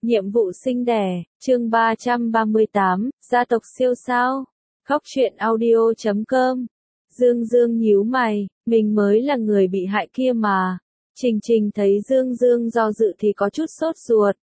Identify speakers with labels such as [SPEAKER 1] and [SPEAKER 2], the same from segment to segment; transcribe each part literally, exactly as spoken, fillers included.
[SPEAKER 1] Nhiệm vụ sinh đẻ, chương ba trăm ba mươi tám, gia tộc siêu sao. Khóc chuyện audio chấm com. Dương Dương nhíu mày, mình mới là người bị hại kia mà. Trình Trình thấy Dương Dương do dự thì có chút sốt ruột.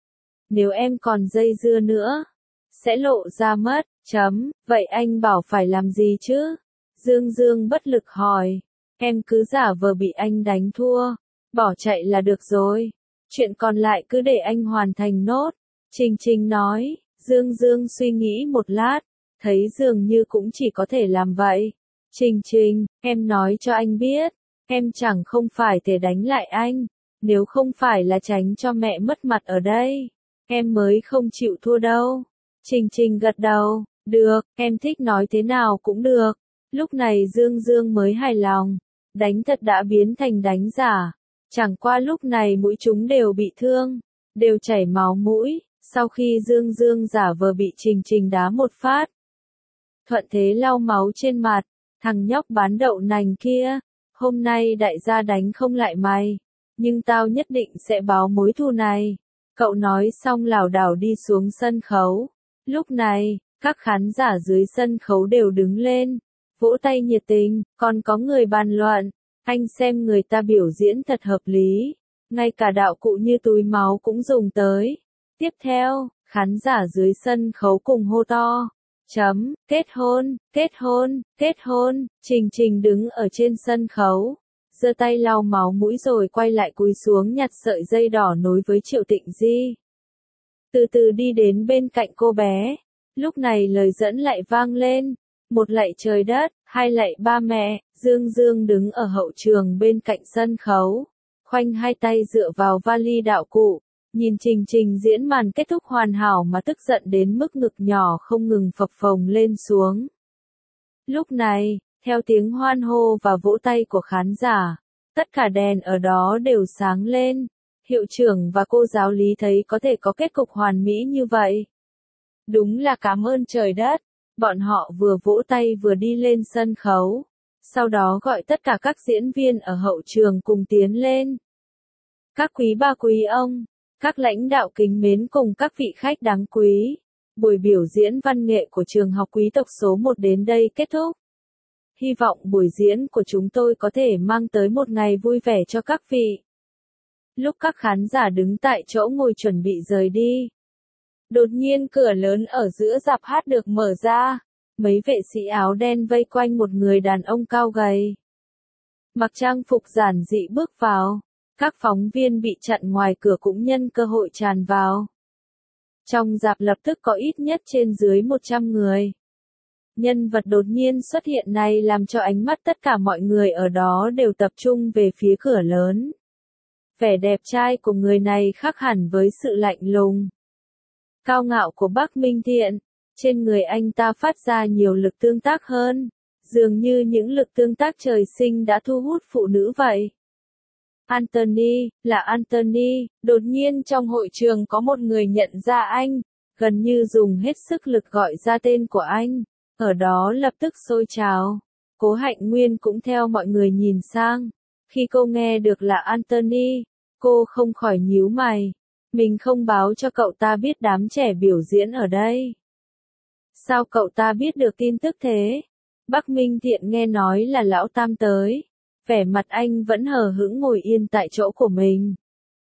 [SPEAKER 1] Nếu em còn dây dưa nữa, sẽ lộ ra mất, chấm, vậy anh bảo phải làm gì chứ? Dương Dương bất lực hỏi, em cứ giả vờ bị anh đánh thua, bỏ chạy là được rồi. Chuyện còn lại cứ để anh hoàn thành nốt. Trình Trình nói, Dương Dương suy nghĩ một lát, thấy dường như cũng chỉ có thể làm vậy. Trình Trình, em nói cho anh biết, em chẳng không phải thể đánh lại anh, nếu không phải là tránh cho mẹ mất mặt ở đây, em mới không chịu thua đâu. Trình Trình gật đầu, được, em thích nói thế nào cũng được. Lúc này Dương Dương mới hài lòng, đánh thật đã biến thành đánh giả. Chẳng qua lúc này mũi chúng đều bị thương, đều chảy máu mũi, sau khi Dương Dương giả vờ bị Trình Trình đá một phát. Thuận thế lau máu trên mặt, thằng nhóc bán đậu nành kia, hôm nay đại gia đánh không lại mày, nhưng tao nhất định sẽ báo mối thù này. Cậu nói xong lảo đảo đi xuống sân khấu. Lúc này, các khán giả dưới sân khấu đều đứng lên, vỗ tay nhiệt tình, còn có người bàn luận. Anh xem người ta biểu diễn thật hợp lý, ngay cả đạo cụ như túi máu cũng dùng tới. Tiếp theo, khán giả dưới sân khấu cùng hô to, chấm, kết hôn, kết hôn, kết hôn. Trình Trình đứng ở trên sân khấu, giơ tay lau máu mũi rồi quay lại cúi xuống nhặt sợi dây đỏ nối với Triệu Tịnh Di. Từ từ đi đến bên cạnh cô bé, lúc này lời dẫn lại vang lên. Một lạy trời đất, hai lạy ba mẹ. Dương Dương đứng ở hậu trường bên cạnh sân khấu, khoanh hai tay dựa vào vali đạo cụ, nhìn Trình Trình diễn màn kết thúc hoàn hảo mà tức giận đến mức ngực nhỏ không ngừng phập phồng lên xuống. Lúc này, theo tiếng hoan hô và vỗ tay của khán giả, tất cả đèn ở đó đều sáng lên. Hiệu trưởng và cô giáo lý thấy có thể có kết cục hoàn mỹ như vậy. Đúng là cảm ơn trời đất. Bọn họ vừa vỗ tay vừa đi lên sân khấu, sau đó gọi tất cả các diễn viên ở hậu trường cùng tiến lên. Các quý ba quý ông, các lãnh đạo kính mến cùng các vị khách đáng quý, buổi biểu diễn văn nghệ của trường học quý tộc số một đến đây kết thúc. Hy vọng buổi diễn của chúng tôi có thể mang tới một ngày vui vẻ cho các vị. Lúc các khán giả đứng tại chỗ ngồi chuẩn bị rời đi, đột nhiên cửa lớn ở giữa rạp hát được mở ra, mấy vệ sĩ áo đen vây quanh một người đàn ông cao gầy. Mặc trang phục giản dị bước vào, các phóng viên bị chặn ngoài cửa cũng nhân cơ hội tràn vào. Trong rạp lập tức có ít nhất trên dưới một trăm người. Nhân vật đột nhiên xuất hiện này làm cho ánh mắt tất cả mọi người ở đó đều tập trung về phía cửa lớn. Vẻ đẹp trai của người này khác hẳn với sự lạnh lùng, cao ngạo của Bắc Minh Thiện. Trên người anh ta phát ra nhiều lực tương tác hơn, dường như những lực tương tác trời sinh đã thu hút phụ nữ vậy. Anthony, là Anthony. Đột nhiên trong hội trường có một người nhận ra anh, gần như dùng hết sức lực gọi ra tên của anh, ở đó lập tức sôi trào. Cố Hạnh Nguyên cũng theo mọi người nhìn sang. Khi cô nghe được là Anthony, cô không khỏi nhíu mày. Mình không báo cho cậu ta biết đám trẻ biểu diễn ở đây. Sao cậu ta biết được tin tức thế? Bắc Minh Thiện nghe nói là lão tam tới. Vẻ mặt anh vẫn hờ hững ngồi yên tại chỗ của mình.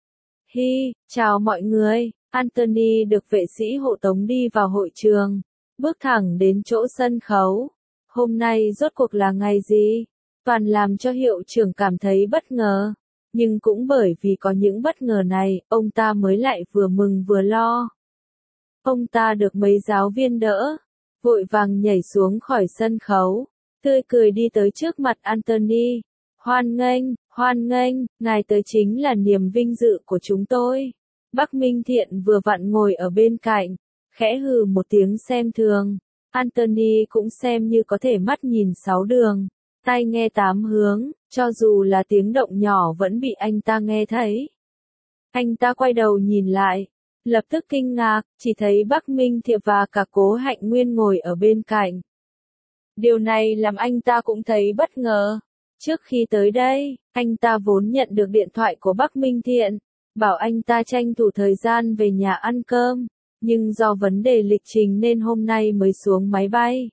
[SPEAKER 1] Hi, chào mọi người. Anthony được vệ sĩ hộ tống đi vào hội trường, bước thẳng đến chỗ sân khấu. Hôm nay rốt cuộc là ngày gì? Toàn làm cho hiệu trưởng cảm thấy bất ngờ. Nhưng cũng bởi vì có những bất ngờ này, ông ta mới lại vừa mừng vừa lo. Ông ta được mấy giáo viên đỡ, vội vàng nhảy xuống khỏi sân khấu, tươi cười đi tới trước mặt Anthony. Hoan nghênh, hoan nghênh, ngài tới chính là niềm vinh dự của chúng tôi. Bắc Minh Thiện vừa vặn ngồi ở bên cạnh, khẽ hừ một tiếng xem thường. Anthony cũng xem như có thể mắt nhìn sáu đường, tai nghe tám hướng, cho dù là tiếng động nhỏ vẫn bị anh ta nghe thấy. Anh ta quay đầu nhìn lại, lập tức kinh ngạc, chỉ thấy Bắc Minh Thiện và cả Cố Hạnh Nguyên ngồi ở bên cạnh. Điều này làm anh ta cũng thấy bất ngờ. Trước khi tới đây, anh ta vốn nhận được điện thoại của Bắc Minh Thiện, bảo anh ta tranh thủ thời gian về nhà ăn cơm, nhưng do vấn đề lịch trình nên hôm nay mới xuống máy bay.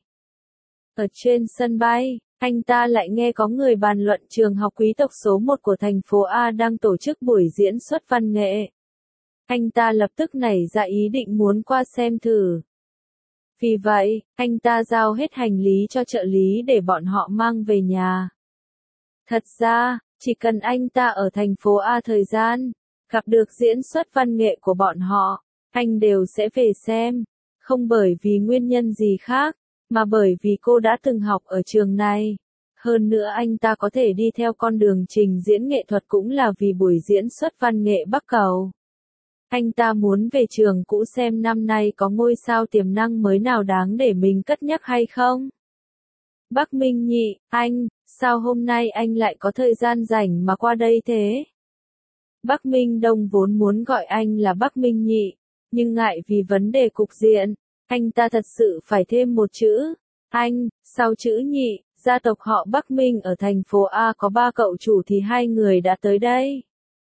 [SPEAKER 1] Ở trên sân bay, anh ta lại nghe có người bàn luận trường học quý tộc số một của thành phố A đang tổ chức buổi diễn xuất văn nghệ. Anh ta lập tức nảy ra ý định muốn qua xem thử. Vì vậy, anh ta giao hết hành lý cho trợ lý để bọn họ mang về nhà. Thật ra, chỉ cần anh ta ở thành phố A thời gian, gặp được diễn xuất văn nghệ của bọn họ, anh đều sẽ về xem, không bởi vì nguyên nhân gì khác, mà bởi vì cô đã từng học ở trường này. Hơn nữa anh ta có thể đi theo con đường trình diễn nghệ thuật cũng là vì buổi diễn xuất văn nghệ Bắc Cầu. Anh ta muốn về trường cũ xem năm nay có ngôi sao tiềm năng mới nào đáng để mình cất nhắc hay không. Bắc Minh Nhị, anh, sao hôm nay anh lại có thời gian rảnh mà qua đây thế? Bắc Minh Đông vốn muốn gọi anh là Bắc Minh Nhị, nhưng ngại vì vấn đề cục diện, anh ta thật sự phải thêm một chữ. Anh, sau chữ Nhị, gia tộc họ Bắc Minh ở thành phố A có ba cậu chủ thì hai người đã tới đây.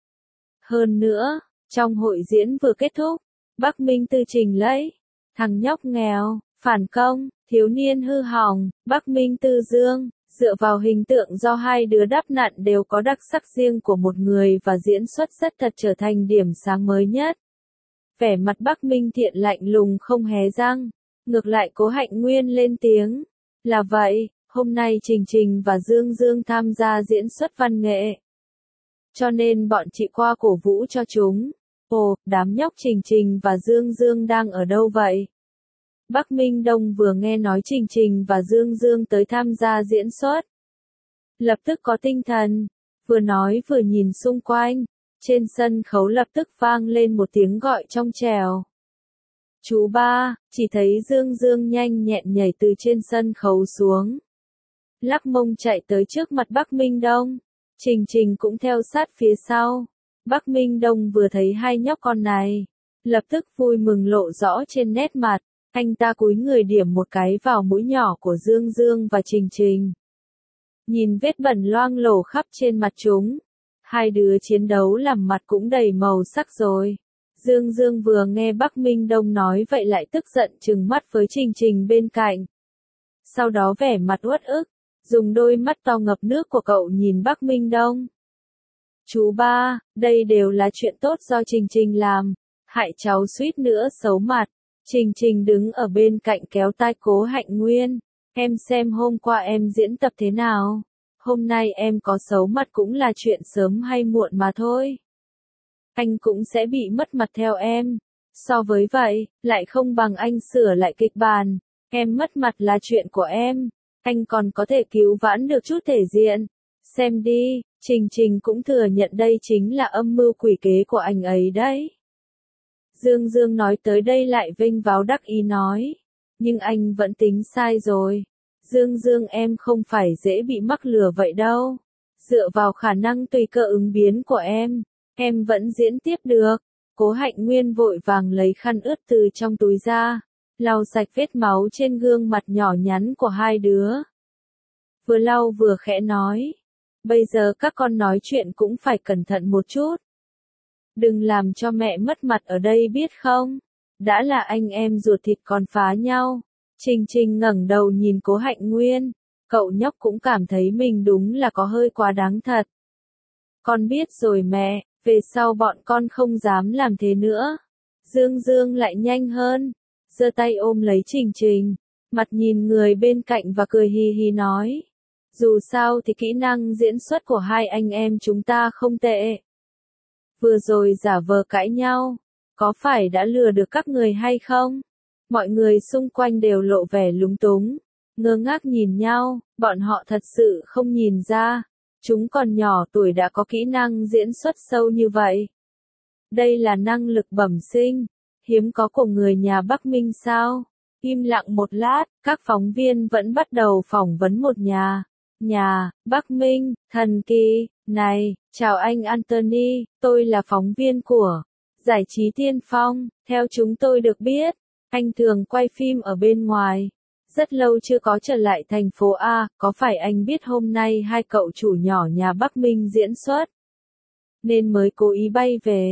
[SPEAKER 1] Hơn nữa, trong hội diễn vừa kết thúc, Bắc Minh Tư trình lấy, thằng nhóc nghèo, phản công, thiếu niên hư hỏng, Bắc Minh Tư Dương, dựa vào hình tượng do hai đứa đắp nặn đều có đặc sắc riêng của một người và diễn xuất rất thật trở thành điểm sáng mới nhất. Vẻ mặt Bắc Minh Thiện lạnh lùng không hé răng, ngược lại Cố Hạnh Nguyên lên tiếng. Là vậy, hôm nay Trình Trình và Dương Dương tham gia diễn xuất văn nghệ. Cho nên bọn chị qua cổ vũ cho chúng. Ồ, đám nhóc Trình Trình và Dương Dương đang ở đâu vậy? Bắc Minh Đông vừa nghe nói Trình Trình và Dương Dương tới tham gia diễn xuất. Lập tức có tinh thần, vừa nói vừa nhìn xung quanh, trên sân khấu lập tức vang lên một tiếng gọi trong trẻo. Chú ba, chỉ thấy Dương Dương nhanh nhẹn nhảy từ trên sân khấu xuống. Lắc mông chạy tới trước mặt Bắc Minh Đông, Trình Trình cũng theo sát phía sau. Bắc Minh Đông vừa thấy hai nhóc con này, lập tức vui mừng lộ rõ trên nét mặt. Anh ta cúi người điểm một cái vào mũi nhỏ của Dương Dương và Trình Trình. Nhìn vết bẩn loang lổ khắp trên mặt chúng. Hai đứa chiến đấu làm mặt cũng đầy màu sắc rồi. Dương Dương vừa nghe Bắc Minh Đông nói vậy lại tức giận trừng mắt với Trình Trình bên cạnh. Sau đó vẻ mặt uất ức, dùng đôi mắt to ngập nước của cậu nhìn Bắc Minh Đông. Chú ba, đây đều là chuyện tốt do Trình Trình làm, hại cháu suýt nữa xấu mặt. Trình Trình đứng ở bên cạnh kéo tai Cố Hạnh Nguyên. Em xem hôm qua em diễn tập thế nào? Hôm nay em có xấu mặt cũng là chuyện sớm hay muộn mà thôi. Anh cũng sẽ bị mất mặt theo em. So với vậy, lại không bằng anh sửa lại kịch bản. Em mất mặt là chuyện của em. Anh còn có thể cứu vãn được chút thể diện. Xem đi, Trình Trình cũng thừa nhận đây chính là âm mưu quỷ kế của anh ấy đấy. Dương Dương nói tới đây lại vênh váo đắc ý nói. Nhưng anh vẫn tính sai rồi. Dương Dương em không phải dễ bị mắc lừa vậy đâu. Dựa vào khả năng tùy cơ ứng biến của em, em vẫn diễn tiếp được. Cố Hạnh Nguyên vội vàng lấy khăn ướt từ trong túi ra, lau sạch vết máu trên gương mặt nhỏ nhắn của hai đứa. Vừa lau vừa khẽ nói. Bây giờ các con nói chuyện cũng phải cẩn thận một chút. Đừng làm cho mẹ mất mặt ở đây biết không? Đã là anh em ruột thịt còn phá nhau. Trình Trình ngẩng đầu nhìn Cố Hạnh Nguyên. Cậu nhóc cũng cảm thấy mình đúng là có hơi quá đáng thật. Con biết rồi mẹ, về sau bọn con không dám làm thế nữa. Dương Dương lại nhanh hơn, giơ tay ôm lấy Trình Trình, mặt nhìn người bên cạnh và cười hì hì nói. Dù sao thì kỹ năng diễn xuất của hai anh em chúng ta không tệ. Vừa rồi giả vờ cãi nhau, có phải đã lừa được các người hay không? Mọi người xung quanh đều lộ vẻ lúng túng, ngơ ngác nhìn nhau, bọn họ thật sự không nhìn ra. Chúng còn nhỏ tuổi đã có kỹ năng diễn xuất sâu như vậy. Đây là năng lực bẩm sinh, hiếm có của người nhà Bắc Minh sao? Im lặng một lát, các phóng viên vẫn bắt đầu phỏng vấn một nhà. Nhà, Bắc Minh, thần kỳ, này, chào anh Anthony, tôi là phóng viên của Giải trí Tiên Phong, theo chúng tôi được biết, anh thường quay phim ở bên ngoài. Rất lâu chưa có trở lại thành phố A, có phải anh biết hôm nay hai cậu chủ nhỏ nhà Bắc Minh diễn xuất? Nên mới cố ý bay về.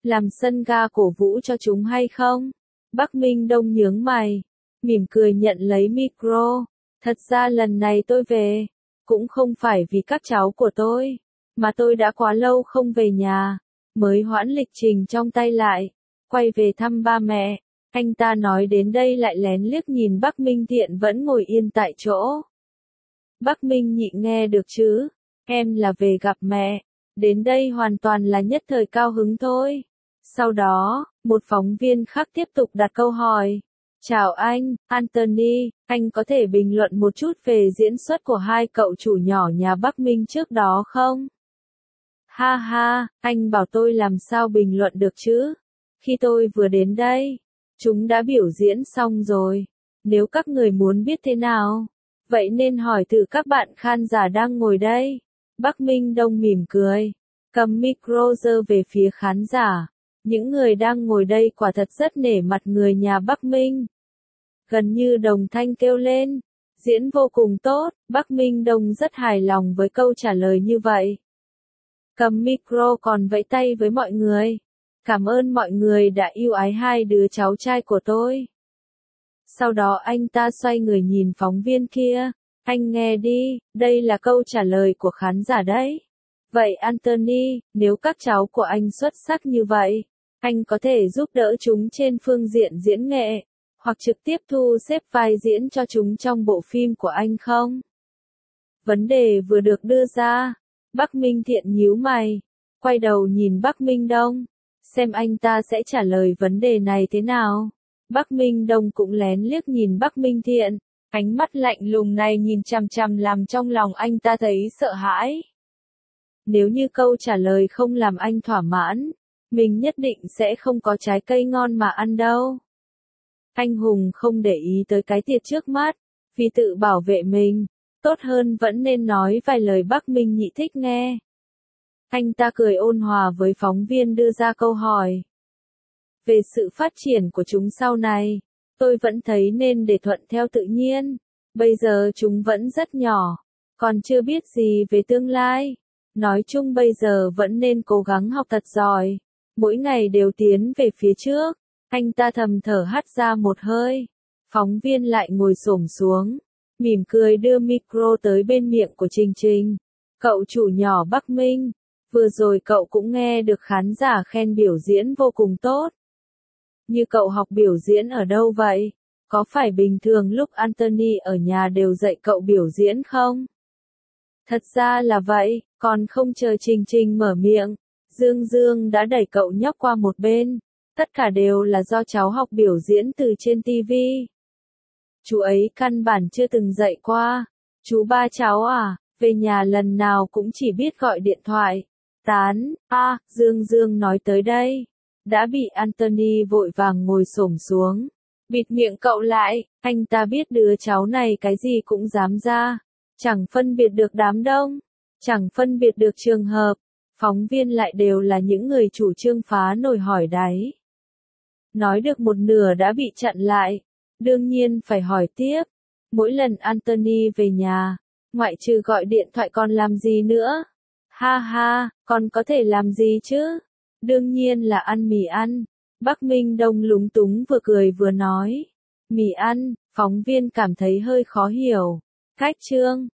[SPEAKER 1] Làm sân ga cổ vũ cho chúng hay không? Bắc Minh Đông nhướng mày, mỉm cười nhận lấy micro. Thật ra lần này tôi về, cũng không phải vì các cháu của tôi, mà tôi đã quá lâu không về nhà, mới hoãn lịch trình trong tay lại, quay về thăm ba mẹ. Anh ta nói đến đây lại lén liếc nhìn Bắc Minh Thiện vẫn ngồi yên tại chỗ. Bắc Minh Nhị nghe được chứ, em là về gặp mẹ, đến đây hoàn toàn là nhất thời cao hứng thôi. Sau đó, một phóng viên khác tiếp tục đặt câu hỏi. Chào anh, Anthony, anh có thể bình luận một chút về diễn xuất của hai cậu chủ nhỏ nhà Bắc Minh trước đó không? Ha ha, anh bảo tôi làm sao bình luận được chứ? Khi tôi vừa đến đây, chúng đã biểu diễn xong rồi. Nếu các người muốn biết thế nào, vậy nên hỏi thử các bạn khán giả đang ngồi đây. Bắc Minh Đông mỉm cười, cầm micro giơ về phía khán giả. Những người đang ngồi đây quả thật rất nể mặt người nhà Bắc Minh. Gần như đồng thanh kêu lên, diễn vô cùng tốt. Bắc Minh Đông rất hài lòng với câu trả lời như vậy. Cầm micro còn vẫy tay với mọi người. Cảm ơn mọi người đã yêu ái hai đứa cháu trai của tôi. Sau đó anh ta xoay người nhìn phóng viên kia. Anh nghe đi, đây là câu trả lời của khán giả đấy. Vậy Anthony, nếu các cháu của anh xuất sắc như vậy, anh có thể giúp đỡ chúng trên phương diện diễn nghệ, hoặc trực tiếp thu xếp vai diễn cho chúng trong bộ phim của anh không? Vấn đề vừa được đưa ra, Bắc Minh Thiện nhíu mày, quay đầu nhìn Bắc Minh Đông, xem anh ta sẽ trả lời vấn đề này thế nào. Bắc Minh Đông cũng lén liếc nhìn Bắc Minh Thiện, ánh mắt lạnh lùng này nhìn chằm chằm làm trong lòng anh ta thấy sợ hãi. Nếu như câu trả lời không làm anh thỏa mãn, mình nhất định sẽ không có trái cây ngon mà ăn đâu. Anh hùng không để ý tới cái thiệt trước mắt, vì tự bảo vệ mình, tốt hơn vẫn nên nói vài lời Bắc Minh Nhị thích nghe. Anh ta cười ôn hòa với phóng viên đưa ra câu hỏi. Về sự phát triển của chúng sau này, tôi vẫn thấy nên để thuận theo tự nhiên. Bây giờ chúng vẫn rất nhỏ, còn chưa biết gì về tương lai. Nói chung bây giờ vẫn nên cố gắng học thật giỏi, mỗi ngày đều tiến về phía trước. Anh ta thầm thở hắt ra một hơi. Phóng viên lại ngồi xổm xuống, mỉm cười đưa micro tới bên miệng của Trình Trình. Cậu chủ nhỏ Bắc Minh, vừa rồi cậu cũng nghe được khán giả khen biểu diễn vô cùng tốt. Như cậu học biểu diễn ở đâu vậy? Có phải bình thường lúc Anthony ở nhà đều dạy cậu biểu diễn không? Thật ra là vậy, còn không chờ Trình Trình mở miệng, Dương Dương đã đẩy cậu nhóc qua một bên. Tất cả đều là do cháu học biểu diễn từ trên ti vi. Chú ấy căn bản chưa từng dạy qua. Chú ba cháu à, về nhà lần nào cũng chỉ biết gọi điện thoại. Tán, a, à, Dương Dương nói tới đây. Đã bị Anthony vội vàng ngồi xổm xuống. Bịt miệng cậu lại, anh ta biết đứa cháu này cái gì cũng dám ra. Chẳng phân biệt được đám đông, chẳng phân biệt được trường hợp. Phóng viên lại đều là những người chủ trương phá nồi hỏi đáy. Nói được một nửa đã bị chặn lại. Đương nhiên phải hỏi tiếp. Mỗi lần Anthony về nhà, ngoại trừ gọi điện thoại còn làm gì nữa? Ha ha, còn có thể làm gì chứ? Đương nhiên là ăn mì ăn. Bắc Minh Đông lúng túng vừa cười vừa nói. Mì ăn, phóng viên cảm thấy hơi khó hiểu. Cách chương